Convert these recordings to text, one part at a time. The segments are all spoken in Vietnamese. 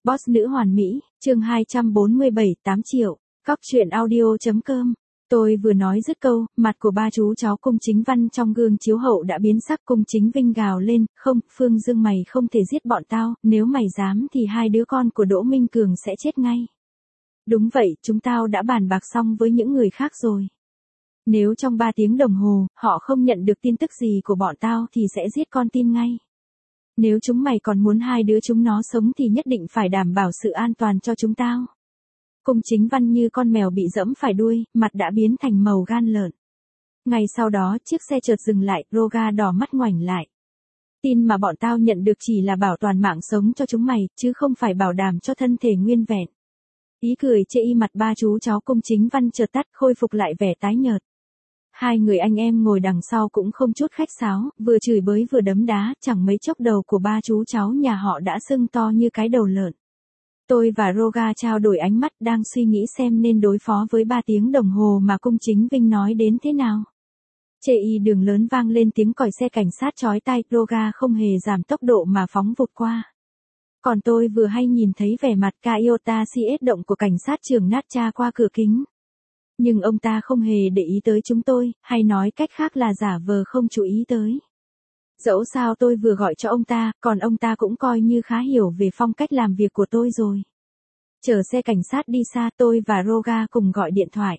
Boss nữ hoàn mỹ, chương 247, 8 triệu, Cóc truyện audio.com. Tôi vừa nói dứt câu, mặt của ba chú cháu Cung Chính Văn trong gương chiếu hậu đã biến sắc. Cung Chính Vinh gào lên, không, Phương Dương mày không thể giết bọn tao, nếu mày dám thì hai đứa con của Đỗ Minh Cường sẽ chết ngay. Đúng vậy, chúng tao đã bàn bạc xong với những người khác rồi. Nếu trong 3 tiếng đồng hồ, họ không nhận được tin tức gì của bọn tao thì sẽ giết con tin ngay. Nếu chúng mày còn muốn hai đứa chúng nó sống thì nhất định phải đảm bảo sự an toàn cho chúng tao. Cung Chính Văn như con mèo bị dẫm phải đuôi, mặt đã biến thành màu gan lợn. Ngày sau đó chiếc xe chợt dừng lại, Roga đỏ mắt ngoảnh lại. Tin mà bọn tao nhận được chỉ là bảo toàn mạng sống cho chúng mày, chứ không phải bảo đảm cho thân thể nguyên vẹn. Ý cười chê y mặt ba chú cháu Cung Chính Văn chợt tắt, khôi phục lại vẻ tái nhợt. Hai người anh em ngồi đằng sau cũng không chút khách sáo, vừa chửi bới vừa đấm đá, chẳng mấy chốc đầu của ba chú cháu nhà họ đã sưng to như cái đầu lợn. Tôi và Roga trao đổi ánh mắt, đang suy nghĩ xem nên đối phó với 3 tiếng đồng hồ mà Cung Chính Vinh nói đến thế nào. Chê y đường lớn vang lên tiếng còi xe cảnh sát chói tai, Roga không hề giảm tốc độ mà phóng vụt qua. Còn tôi vừa hay nhìn thấy vẻ mặt Kyota CS động của cảnh sát trưởng Natcha qua cửa kính. Nhưng ông ta không hề để ý tới chúng tôi, hay nói cách khác là giả vờ không chú ý tới. Dẫu sao tôi vừa gọi cho ông ta, còn ông ta cũng coi như khá hiểu về phong cách làm việc của tôi rồi. Chờ xe cảnh sát đi xa, tôi và Roga cùng gọi điện thoại.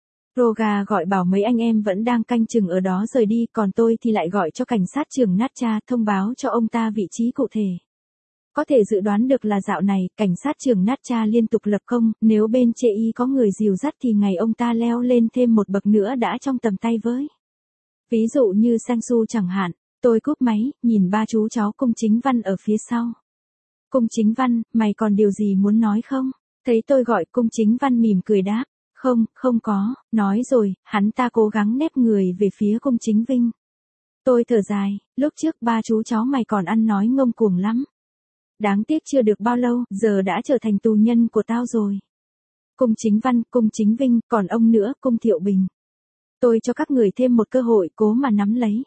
Roga gọi bảo mấy anh em vẫn đang canh chừng ở đó rời đi, còn tôi thì lại gọi cho cảnh sát trưởng Natcha thông báo cho ông ta vị trí cụ thể. Có thể dự đoán được là dạo này, cảnh sát trưởng Natcha liên tục lập công, nếu bên chê y có người dìu dắt thì ngày ông ta leo lên thêm một bậc nữa đã trong tầm tay với. Ví dụ như Sang-su chẳng hạn. Tôi cúp máy, nhìn ba chú cháu Cung Chính Văn ở phía sau. Cung Chính Văn, mày còn điều gì muốn nói không? Thấy tôi gọi, Cung Chính Văn mỉm cười đáp. Không có, nói rồi, hắn ta cố gắng nép người về phía Cung Chính Vinh. Tôi thở dài, lúc trước ba chú cháu mày còn ăn nói ngông cuồng lắm. Đáng tiếc chưa được bao lâu, giờ đã trở thành tù nhân của tao rồi. Cung Chính Văn, Cung Chính Vinh, còn ông nữa, Cung Thiệu Bình. Tôi cho các người thêm một cơ hội, cố mà nắm lấy.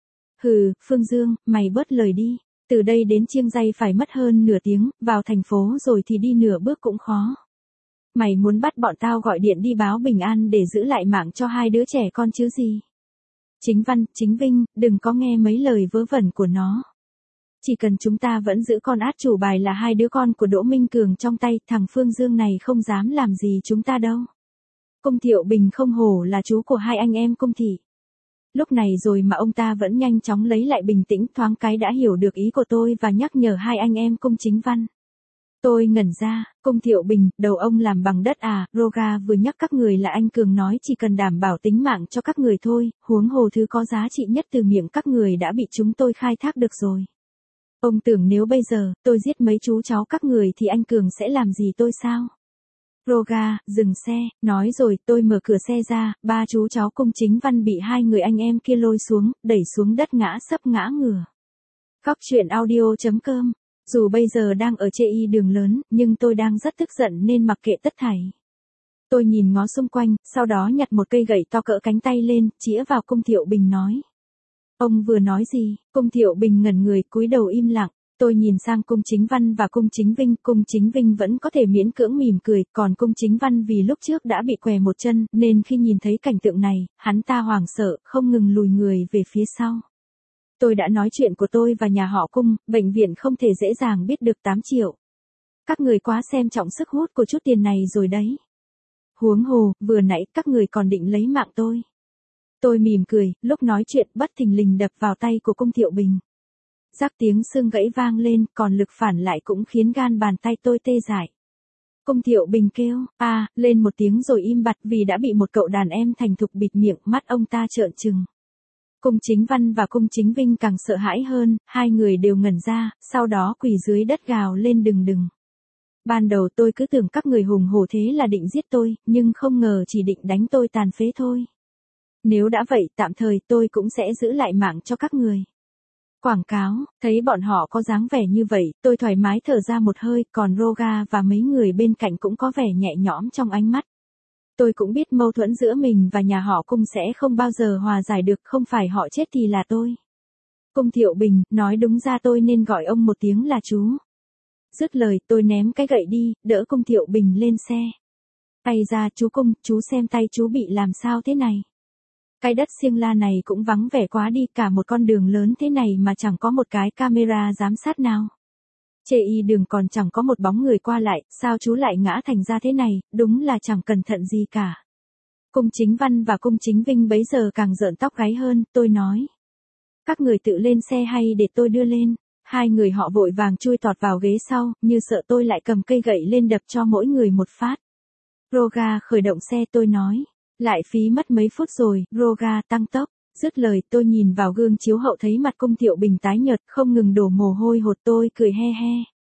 Hừ, Phương Dương, mày bớt lời đi. Từ đây đến Chiêng Dây phải mất hơn nửa tiếng, vào thành phố rồi thì đi nửa bước cũng khó. Mày muốn bắt bọn tao gọi điện đi báo bình an để giữ lại mạng cho hai đứa trẻ con chứ gì? Chính Văn, Chính Vinh, đừng có nghe mấy lời vớ vẩn của nó. Chỉ cần chúng ta vẫn giữ con át chủ bài là hai đứa con của Đỗ Minh Cường trong tay, thằng Phương Dương này không dám làm gì chúng ta đâu. Cung Thiệu Bình không hổ là chú của hai anh em Cung Thị. Lúc này rồi mà ông ta vẫn nhanh chóng lấy lại bình tĩnh, thoáng cái đã hiểu được ý của tôi và nhắc nhở hai anh em Cung Chính Văn. Tôi ngẩn ra, Cung Thiệu Bình, đầu ông làm bằng đất à? Roga vừa nhắc các người là anh Cường nói chỉ cần đảm bảo tính mạng cho các người thôi, huống hồ thứ có giá trị nhất từ miệng các người đã bị chúng tôi khai thác được rồi. Ông tưởng nếu bây giờ, tôi giết mấy chú cháu các người thì anh Cường sẽ làm gì tôi sao? Roga, dừng xe, nói rồi, tôi mở cửa xe ra, ba chú cháu Cung Chính Văn bị hai người anh em kia lôi xuống, đẩy xuống đất ngã sấp ngã ngửa. Cóc truyện audio.com. Dù bây giờ đang ở chê y đường lớn, nhưng tôi đang rất tức giận nên mặc kệ tất thảy. Tôi nhìn ngó xung quanh, sau đó nhặt một cây gậy to cỡ cánh tay lên, chĩa vào Cung Thiệu Bình nói. Ông vừa nói gì? Cung Thiệu Bình ngẩn người, cúi đầu im lặng. Tôi nhìn sang Cung Chính Văn và Cung Chính Vinh, Cung Chính Vinh vẫn có thể miễn cưỡng mỉm cười, còn Cung Chính Văn vì lúc trước đã bị què một chân, nên khi nhìn thấy cảnh tượng này, hắn ta hoảng sợ, không ngừng lùi người về phía sau. Tôi đã nói chuyện của tôi và nhà họ Cung, bệnh viện không thể dễ dàng biết được 8 triệu. Các người quá xem trọng sức hút của chút tiền này rồi đấy. Huống hồ, vừa nãy các người còn định lấy mạng tôi. Tôi mỉm cười, lúc nói chuyện bất thình lình đập vào tay của Cung Thiệu Bình. Rắc tiếng xương gãy vang lên, còn lực phản lại cũng khiến gan bàn tay tôi tê dại. Cung Thiệu Bình kêu, lên một tiếng rồi im bặt vì đã bị một cậu đàn em thành thục bịt miệng, mắt ông ta trợn trừng. Cung Chính Văn và Cung Chính Vinh càng sợ hãi hơn, hai người đều ngẩn ra, sau đó quỳ dưới đất gào lên đừng. Ban đầu tôi cứ tưởng các người hùng hổ thế là định giết tôi, nhưng không ngờ chỉ định đánh tôi tàn phế thôi. Nếu đã vậy, tạm thời tôi cũng sẽ giữ lại mạng cho các người. Quảng cáo, thấy bọn họ có dáng vẻ như vậy, tôi thoải mái thở ra một hơi, còn Roga và mấy người bên cạnh cũng có vẻ nhẹ nhõm trong ánh mắt. Tôi cũng biết mâu thuẫn giữa mình và nhà họ Cung sẽ không bao giờ hòa giải được, không phải họ chết thì là tôi. Cung Thiệu Bình, nói đúng ra tôi nên gọi ông một tiếng là chú. Dứt lời tôi ném cái gậy đi, đỡ Cung Thiệu Bình lên xe. Tay ra chú Cung, chú xem tay chú bị làm sao thế này. Cái đất Siêng La này cũng vắng vẻ quá đi, cả một con đường lớn thế này mà chẳng có một cái camera giám sát nào. Chê y đường còn chẳng có một bóng người qua lại, sao chú lại ngã thành ra thế này, đúng là chẳng cẩn thận gì cả. Cung Chính Văn và Cung Chính Vinh bấy giờ càng rợn tóc gáy hơn, tôi nói. Các người tự lên xe hay để tôi đưa lên? Hai người họ vội vàng chui tọt vào ghế sau, như sợ tôi lại cầm cây gậy lên đập cho mỗi người một phát. Roga khởi động xe, tôi nói. Lại phí mất mấy phút rồi, Roga tăng tốc. Dứt lời tôi nhìn vào gương chiếu hậu thấy mặt Cung Thiệu Bình tái nhợt không ngừng đổ mồ hôi hột, tôi cười he he.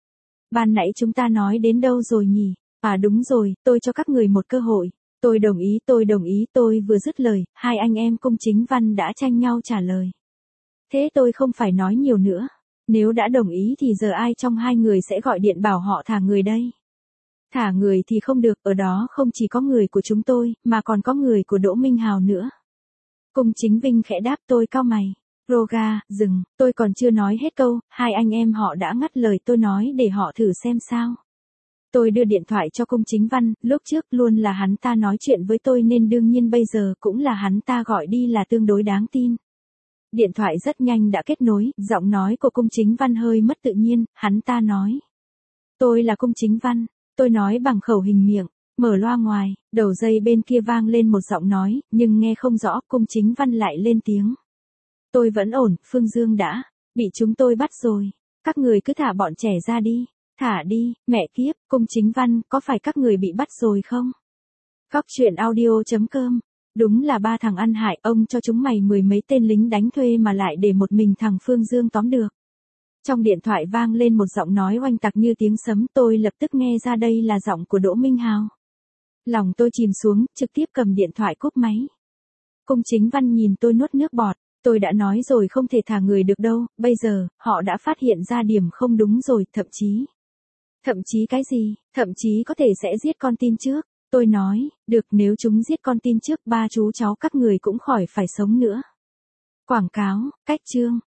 Ban nãy chúng ta nói đến đâu rồi nhỉ? À đúng rồi, tôi cho các người một cơ hội. Tôi đồng ý, tôi vừa dứt lời, hai anh em Cung Chính Văn đã tranh nhau trả lời. Thế tôi không phải nói nhiều nữa. Nếu đã đồng ý thì giờ ai trong hai người sẽ gọi điện bảo họ thả người đây? Thả người thì không được, ở đó không chỉ có người của chúng tôi, mà còn có người của Đỗ Minh Hào nữa. Cung Chính Vinh khẽ đáp, tôi cau mày. Roga, dừng, tôi còn chưa nói hết câu, hai anh em họ đã ngắt lời tôi nói để họ thử xem sao. Tôi đưa điện thoại cho Cung Chính Văn, lúc trước luôn là hắn ta nói chuyện với tôi nên đương nhiên bây giờ cũng là hắn ta gọi đi là tương đối đáng tin. Điện thoại rất nhanh đã kết nối, giọng nói của Cung Chính Văn hơi mất tự nhiên, hắn ta nói. Tôi là Cung Chính Văn, tôi nói bằng khẩu hình miệng, mở loa ngoài, đầu dây bên kia vang lên một giọng nói, nhưng nghe không rõ, Cung Chính Văn lại lên tiếng. Tôi vẫn ổn, Phương Dương đã bị chúng tôi bắt rồi, các người cứ thả bọn trẻ ra đi, thả đi, mẹ kiếp, Cung Chính Văn, có phải các người bị bắt rồi không? Cóc truyện audio.com. Đúng là ba thằng ăn hại, ông cho chúng mày mười mấy tên lính đánh thuê mà lại để một mình thằng Phương Dương tóm được. Trong điện thoại vang lên một giọng nói oanh tạc như tiếng sấm, tôi lập tức nghe ra đây là giọng của Đỗ Minh Hào. Lòng tôi chìm xuống, trực tiếp cầm điện thoại cúp máy. Cung Chính Văn nhìn tôi nuốt nước bọt, tôi đã nói rồi không thể thả người được đâu, bây giờ, họ đã phát hiện ra điểm không đúng rồi, thậm chí cái gì, thậm chí có thể sẽ giết con tin trước. Tôi nói, được, nếu chúng giết con tin trước, ba chú cháu các người cũng khỏi phải sống nữa. Quảng cáo, cách chương.